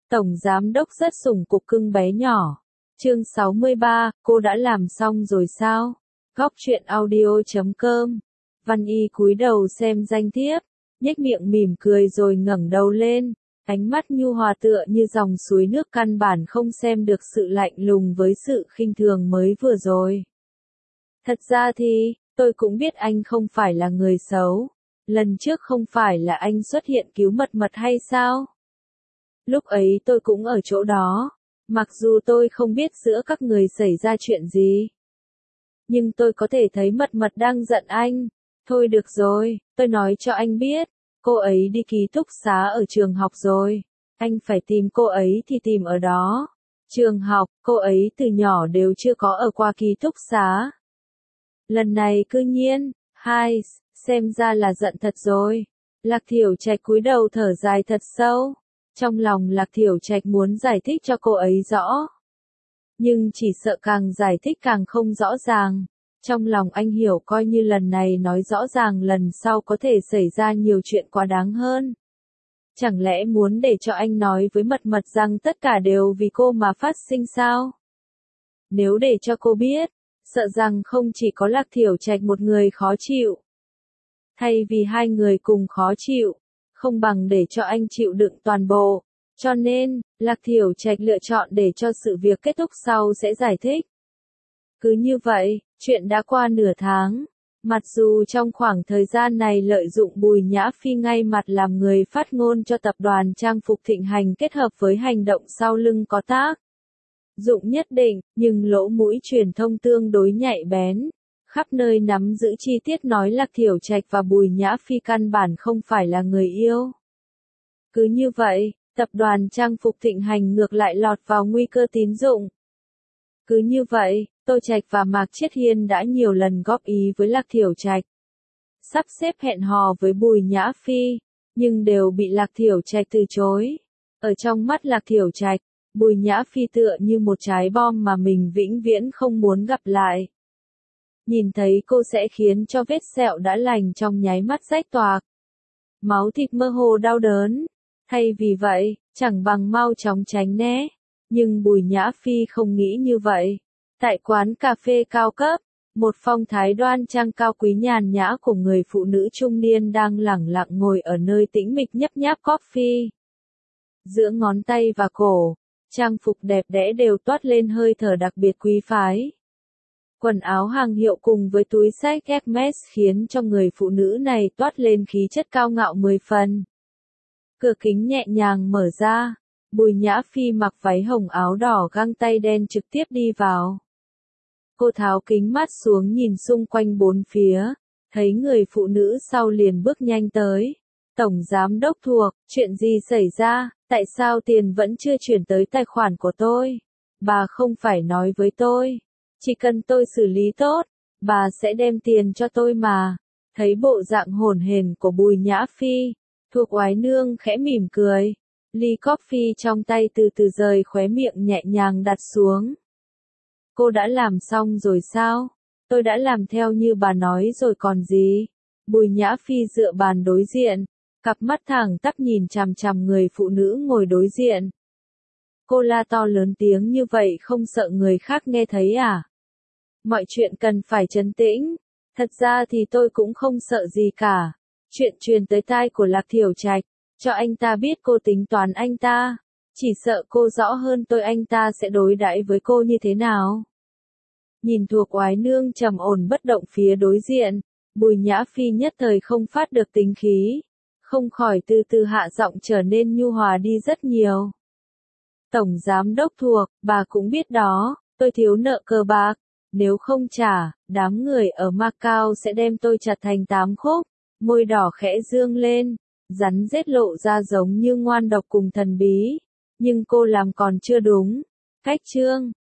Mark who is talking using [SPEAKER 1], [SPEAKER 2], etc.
[SPEAKER 1] Tổng giám đốc rất sủng cục cưng bé nhỏ. Chương 63, cô đã làm xong rồi sao? Góc truyện audio.com. Văn Y cúi đầu xem danh thiếp, nhếch miệng mỉm cười rồi ngẩng đầu lên, ánh mắt nhu hòa tựa như dòng suối nước căn bản không xem được sự lạnh lùng với sự khinh thường mới vừa rồi. Thật ra thì, tôi cũng biết anh không phải là người xấu. Lần trước không phải là anh xuất hiện cứu mật mật hay sao? Lúc ấy tôi cũng ở chỗ đó, mặc dù tôi không biết giữa các người xảy ra chuyện gì. Nhưng tôi có thể thấy mật mật đang giận anh. Thôi được rồi, tôi nói cho anh biết, cô ấy đi ký túc xá ở trường học rồi. Anh phải tìm cô ấy thì tìm ở đó. Trường học, cô ấy từ nhỏ đều chưa có ở qua ký túc xá. Lần này cư nhiên, xem ra là giận thật rồi. Lạc Thiểu Trạch cúi đầu thở dài thật sâu. Trong lòng Lạc Thiểu Trạch muốn giải thích cho cô ấy rõ. Nhưng chỉ sợ càng giải thích càng không rõ ràng. Trong lòng anh hiểu coi như lần này nói rõ ràng lần sau có thể xảy ra nhiều chuyện quá đáng hơn. Chẳng lẽ muốn để cho anh nói với mật mật rằng tất cả đều vì cô mà phát sinh sao? Nếu để cho cô biết, sợ rằng không chỉ có Lạc Thiểu Trạch một người khó chịu. Thay vì hai người cùng khó chịu, không bằng để cho anh chịu đựng toàn bộ. Cho nên, Lạc Thiểu Trạch lựa chọn để cho sự việc kết thúc sau sẽ giải thích. Cứ như vậy, chuyện đã qua nửa tháng. Mặc dù trong khoảng thời gian này lợi dụng Bùi Nhã Phi ngay mặt làm người phát ngôn cho tập đoàn trang phục Thịnh Hành kết hợp với hành động sau lưng có tác dụng nhất định, nhưng lỗ mũi truyền thông tương đối nhạy bén. Khắp nơi nắm giữ chi tiết nói Lạc Thiểu Trạch và Bùi Nhã Phi căn bản không phải là người yêu. Cứ như vậy, tập đoàn trang phục Thịnh Hành ngược lại lọt vào nguy cơ tín dụng. Cứ như vậy, Tô Trạch và Mạc Chiết Hiên đã nhiều lần góp ý với Lạc Thiểu Trạch, sắp xếp hẹn hò với Bùi Nhã Phi, nhưng đều bị Lạc Thiểu Trạch từ chối. Ở trong mắt Lạc Thiểu Trạch, Bùi Nhã Phi tựa như một trái bom mà mình vĩnh viễn không muốn gặp lại. Nhìn thấy cô sẽ khiến cho vết sẹo đã lành trong nháy mắt rách toạc. Máu thịt mơ hồ đau đớn. Thay vì vậy, chẳng bằng mau chóng tránh né. Nhưng Bùi Nhã Phi không nghĩ như vậy. Tại quán cà phê cao cấp, một phong thái đoan trang cao quý nhàn nhã của người phụ nữ trung niên đang lẳng lặng ngồi ở nơi tĩnh mịch nhấp nháp coffee. Giữa ngón tay và cổ, trang phục đẹp đẽ đều toát lên hơi thở đặc biệt quý phái. Quần áo hàng hiệu cùng với túi xách Hermes khiến cho người phụ nữ này toát lên khí chất cao ngạo 10 phần. Cửa kính nhẹ nhàng mở ra, Bùi Nhã Phi mặc váy hồng áo đỏ găng tay đen trực tiếp đi vào. Cô tháo kính mắt xuống nhìn xung quanh bốn phía, thấy người phụ nữ sau liền bước nhanh tới. Tổng giám đốc thuộc, chuyện gì xảy ra, tại sao tiền vẫn chưa chuyển tới tài khoản của tôi? Bà không phải nói với tôi. Chỉ cần tôi xử lý tốt, bà sẽ đem tiền cho tôi mà. Thấy bộ dạng hổn hển của Bùi Nhã Phi, Thuộc Oái Nương khẽ mỉm cười. Ly coffee trong tay từ từ rời khóe miệng nhẹ nhàng đặt xuống. Cô đã làm xong rồi sao? Tôi đã làm theo như bà nói rồi còn gì? Bùi Nhã Phi dựa bàn đối diện, cặp mắt thẳng tắp nhìn chằm chằm người phụ nữ ngồi đối diện. Cô la to lớn tiếng như vậy không sợ người khác nghe thấy à? Mọi chuyện cần phải trấn tĩnh. Thật ra thì tôi cũng không sợ gì cả. Chuyện truyền tới tai của Lạc Thiểu Trạch, cho anh ta biết cô tính toán anh ta. Chỉ sợ cô rõ hơn tôi anh ta sẽ đối đãi với cô như thế nào. Nhìn Thuộc Oái Nương trầm ổn bất động phía đối diện, Bùi Nhã Phi nhất thời không phát được tính khí. Không khỏi từ từ hạ giọng trở nên nhu hòa đi rất nhiều. Tổng giám đốc Thuộc, bà cũng biết đó, tôi thiếu nợ cờ bạc. Nếu không trả, đám người ở Macau sẽ đem tôi chặt thành 8 khúc. Môi đỏ khẽ dương lên, rắn rết lộ ra giống như ngoan độc cùng thần bí. Nhưng cô làm còn chưa đúng. Cách chương